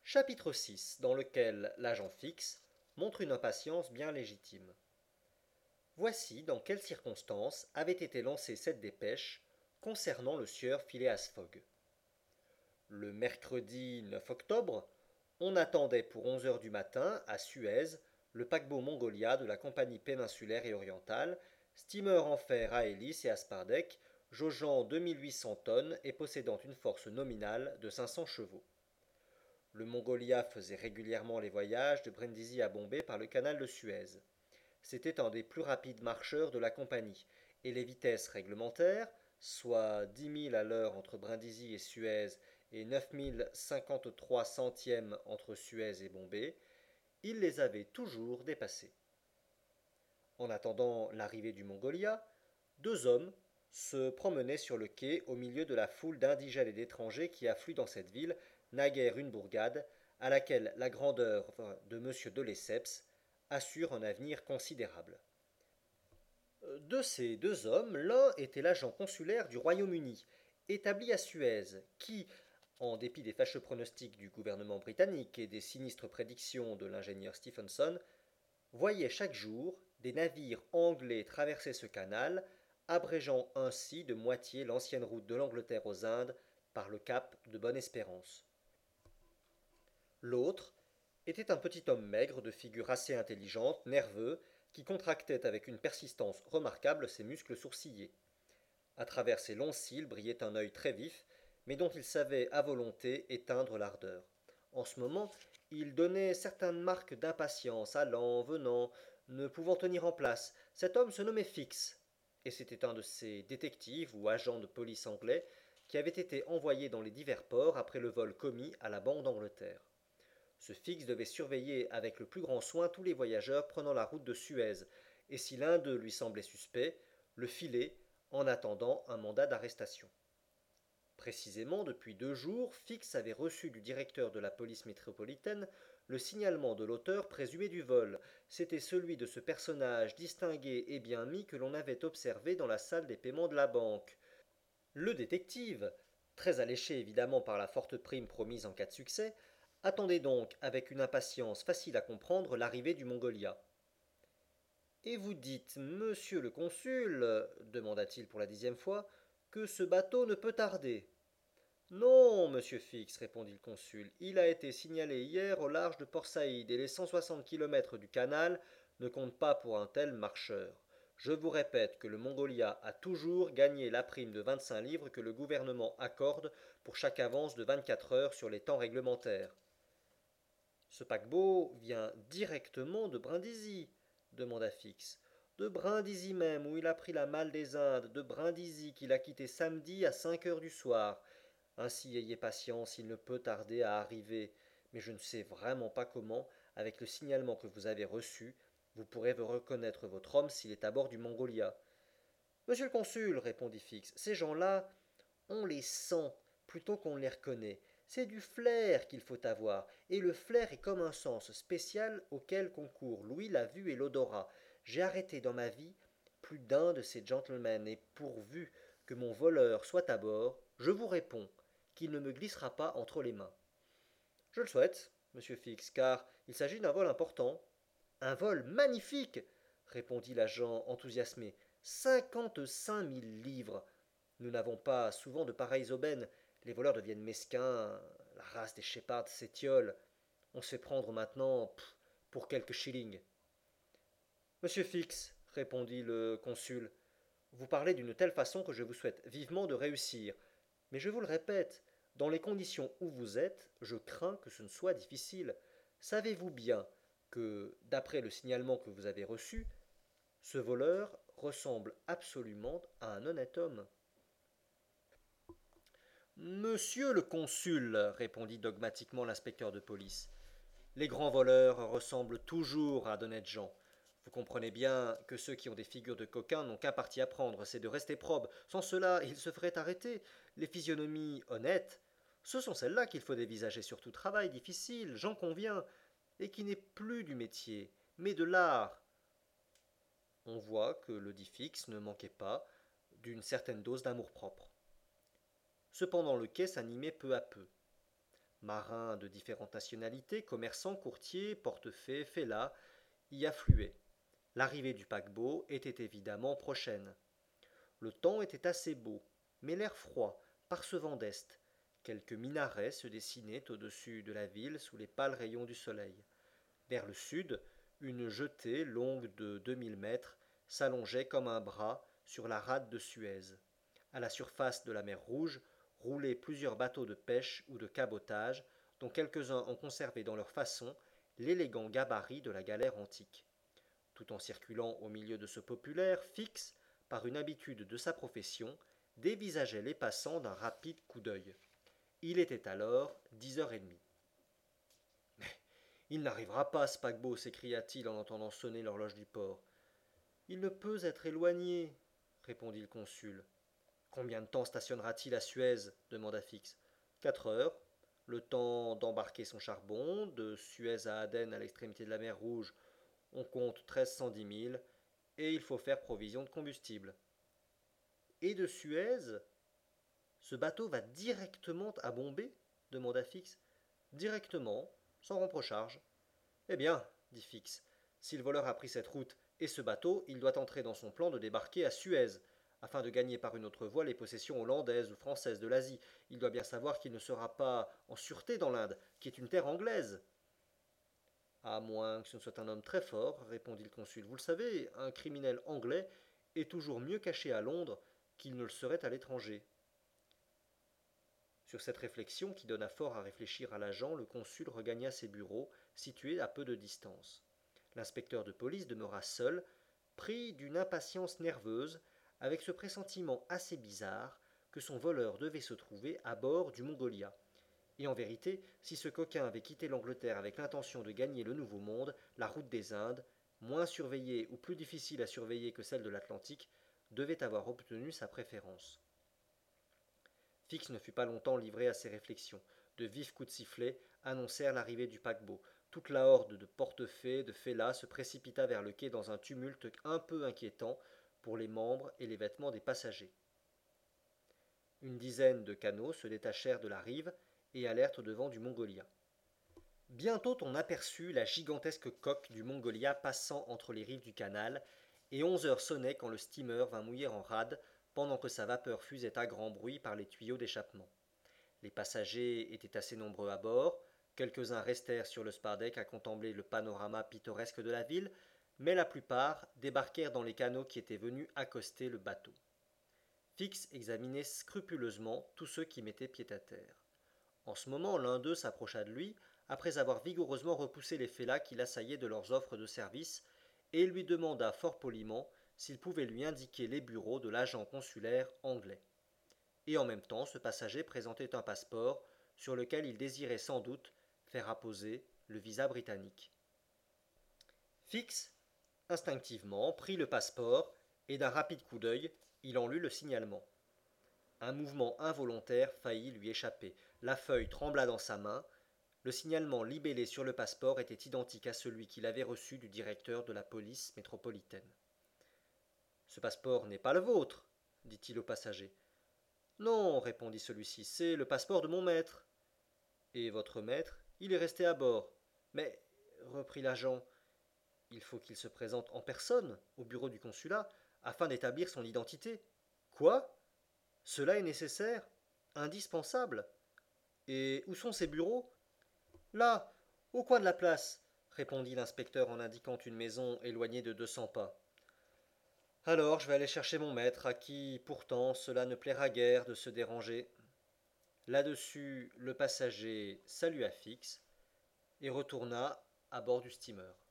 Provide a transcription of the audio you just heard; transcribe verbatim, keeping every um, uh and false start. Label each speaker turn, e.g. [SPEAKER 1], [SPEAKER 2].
[SPEAKER 1] Chapitre six, dans lequel l'agent Fix montre une impatience bien légitime. Voici dans quelles circonstances avait été lancée cette dépêche concernant le sieur Phileas Fogg. Le mercredi neuf octobre, on attendait pour onze heures du matin, à Suez, le paquebot Mongolia de la Compagnie péninsulaire et orientale, steamer en fer à hélice et à spar-deck, jaugeant deux mille huit cents tonnes et possédant une force nominale de cinq cents chevaux. Le Mongolia faisait régulièrement les voyages de Brindisi à Bombay par le canal de Suez. C'était un des plus rapides marcheurs de la compagnie, et les vitesses réglementaires, soit dix milles à l'heure entre Brindisi et Suez et neuf mille cinquante-trois centièmes entre Suez et Bombay, il les avait toujours dépassées. En attendant l'arrivée du Mongolia, deux hommes se promenaient sur le quai au milieu de la foule d'indigènes et d'étrangers qui affluent dans cette ville, naguère une bourgade, à laquelle la grandeur de M. de Lesseps assure un avenir considérable. De ces deux hommes, l'un était l'agent consulaire du Royaume-Uni, établi à Suez, qui, en dépit des fâcheux pronostics du gouvernement britannique et des sinistres prédictions de l'ingénieur Stephenson, voyait chaque jour des navires anglais traverser ce canal, abrégeant ainsi de moitié l'ancienne route de l'Angleterre aux Indes par le cap de Bonne-Espérance. L'autre était un petit homme maigre, de figure assez intelligente, nerveux, qui contractait avec une persistance remarquable ses muscles sourcillés. À travers ses longs cils brillait un œil très vif, mais dont il savait à volonté éteindre l'ardeur. En ce moment, il donnait certaines marques d'impatience, allant, venant, ne pouvant tenir en place. Cet homme se nommait Fix, et c'était un de ces détectives ou agents de police anglais qui avait été envoyé dans les divers ports après le vol commis à la Banque d'Angleterre. Ce Fix devait surveiller avec le plus grand soin tous les voyageurs prenant la route de Suez, et si l'un d'eux lui semblait suspect, le filer en attendant un mandat d'arrestation. Précisément, depuis deux jours, Fix avait reçu du directeur de la police métropolitaine le signalement de l'auteur présumé du vol. C'était celui de ce personnage distingué et bien mis que l'on avait observé dans la salle des paiements de la banque. Le détective, très alléché évidemment par la forte prime promise en cas de succès, attendait donc avec une impatience facile à comprendre l'arrivée du Mongolia. Et vous dites, monsieur le consul, demanda-t-il pour la dixième fois, que ce bateau ne peut tarder. Non, monsieur Fix, répondit le consul, il a été signalé hier au large de Port Saïd, et les cent soixante kilomètres du canal ne comptent pas pour un tel marcheur. Je vous répète que le Mongolia a toujours gagné la prime de vingt-cinq livres que le gouvernement accorde pour chaque avance de vingt-quatre heures sur les temps réglementaires. Ce paquebot vient directement de Brindisi, demanda Fix. De Brindisi même, où il a pris la malle des Indes, de Brindisi qu'il a quitté samedi à cinq heures du soir. Ainsi ayez patience, il ne peut tarder à arriver, mais je ne sais vraiment pas comment, avec le signalement que vous avez reçu, vous pourrez vous reconnaître votre homme s'il est à bord du Mongolia. Monsieur le consul, répondit Fix, ces gens-là, on les sent plutôt qu'on les reconnaît. C'est du flair qu'il faut avoir, et le flair est comme un sens spécial auquel concourent l'ouïe, la vue et l'odorat. J'ai arrêté dans ma vie plus d'un de ces gentlemen, et pourvu que mon voleur soit à bord, je vous réponds qu'il ne me glissera pas entre les mains. Je le souhaite, monsieur Fix, car il s'agit d'un vol important. Un vol magnifique, répondit l'agent enthousiasmé. Cinquante-cinq mille livres. Nous n'avons pas souvent de pareilles aubaines. Les voleurs deviennent mesquins, la race des Sheppards s'étiole. On se fait prendre maintenant pff, pour quelques shillings. Monsieur Fix, répondit le consul, vous parlez d'une telle façon que je vous souhaite vivement de réussir. Mais je vous le répète, dans les conditions où vous êtes, je crains que ce ne soit difficile. Savez-vous bien que, d'après le signalement que vous avez reçu, ce voleur ressemble absolument à un honnête homme. Monsieur le consul, répondit dogmatiquement l'inspecteur de police, les grands voleurs ressemblent toujours à d'honnêtes gens. Vous comprenez bien que ceux qui ont des figures de coquins n'ont qu'un parti à prendre, c'est de rester probes. Sans cela, ils se feraient arrêter. Les physionomies honnêtes, ce sont celles-là qu'il faut dévisager sur tout travail difficile, j'en conviens, et qui n'est plus du métier, mais de l'art. On voit que le dit Fix ne manquait pas d'une certaine dose d'amour-propre. Cependant le quai s'animait peu à peu. Marins de différentes nationalités, commerçants, courtiers, portefaix, fellahs, y affluaient. L'arrivée du paquebot était évidemment prochaine. Le temps était assez beau, mais l'air froid, par ce vent d'est. Quelques minarets se dessinaient au-dessus de la ville sous les pâles rayons du soleil. Vers le sud, une jetée longue de deux mille mètres s'allongeait comme un bras sur la rade de Suez. À la surface de la mer Rouge roulaient plusieurs bateaux de pêche ou de cabotage, dont quelques-uns ont conservé dans leur façon l'élégant gabarit de la galère antique. Tout en circulant au milieu de ce populaire, Fix, par une habitude de sa profession, dévisageait les passants d'un rapide coup d'œil. Il était alors dix heures et demie. Mais il n'arrivera pas, ce paquebot, s'écria-t-il en entendant sonner l'horloge du port. Il ne peut être éloigné, répondit le consul. Combien de temps stationnera-t-il à Suez demanda Fix. Quatre heures. Le temps d'embarquer son charbon, de Suez à Aden à l'extrémité de la mer Rouge, on compte treize cent dix milles, et il faut faire provision de combustible. Et de Suez, ce bateau va directement à Bombay demanda Fix. Directement, sans rompre aux charges. Eh bien, dit Fix, si le voleur a pris cette route et ce bateau, il doit entrer dans son plan de débarquer à Suez, afin de gagner par une autre voie les possessions hollandaises ou françaises de l'Asie. Il doit bien savoir qu'il ne sera pas en sûreté dans l'Inde, qui est une terre anglaise. À moins que ce ne soit un homme très fort, répondit le consul. Vous le savez, un criminel anglais est toujours mieux caché à Londres qu'il ne le serait à l'étranger. Sur cette réflexion, qui donna fort à réfléchir à l'agent, le consul regagna ses bureaux, situés à peu de distance. L'inspecteur de police demeura seul, pris d'une impatience nerveuse, avec ce pressentiment assez bizarre que son voleur devait se trouver à bord du Mongolia. Et en vérité, si ce coquin avait quitté l'Angleterre avec l'intention de gagner le Nouveau Monde, la route des Indes, moins surveillée ou plus difficile à surveiller que celle de l'Atlantique, devait avoir obtenu sa préférence. Fix ne fut pas longtemps livré à ces réflexions. De vifs coups de sifflet annoncèrent l'arrivée du paquebot. Toute la horde de portefaix, de fellahs se précipita vers le quai dans un tumulte un peu inquiétant pour les membres et les vêtements des passagers. Une dizaine de canots se détachèrent de la rive et allèrent au-devant du Mongolia. Bientôt on aperçut la gigantesque coque du Mongolia passant entre les rives du canal, et onze heures sonnaient quand le steamer vint mouiller en rade pendant que sa vapeur fusait à grand bruit par les tuyaux d'échappement. Les passagers étaient assez nombreux à bord, quelques-uns restèrent sur le spar-deck à contempler le panorama pittoresque de la ville, mais la plupart débarquèrent dans les canots qui étaient venus accoster le bateau. Fix examinait scrupuleusement tous ceux qui mettaient pied à terre. En ce moment, l'un d'eux s'approcha de lui, après avoir vigoureusement repoussé les fellahs qui l'assaillaient de leurs offres de service, et lui demanda fort poliment s'il pouvait lui indiquer les bureaux de l'agent consulaire anglais. Et en même temps, ce passager présentait un passeport sur lequel il désirait sans doute faire apposer le visa britannique. Fix, instinctivement, prit le passeport et d'un rapide coup d'œil, il en lut le signalement. Un mouvement involontaire faillit lui échapper. La feuille trembla dans sa main. Le signalement libellé sur le passeport était identique à celui qu'il avait reçu du directeur de la police métropolitaine. « Ce passeport n'est pas le vôtre, dit-il au passager. Non, répondit celui-ci, c'est le passeport de mon maître. Et votre maître, il est resté à bord. Mais, reprit l'agent, il faut qu'il se présente en personne au bureau du consulat afin d'établir son identité. Quoi ? Cela est nécessaire, indispensable. Et où sont ces bureaux ? Là, au coin de la place, répondit l'inspecteur en indiquant une maison éloignée de deux cents pas. Alors je vais aller chercher mon maître, à qui pourtant cela ne plaira guère de se déranger. Là-dessus, le passager salua Fix et retourna à bord du steamer.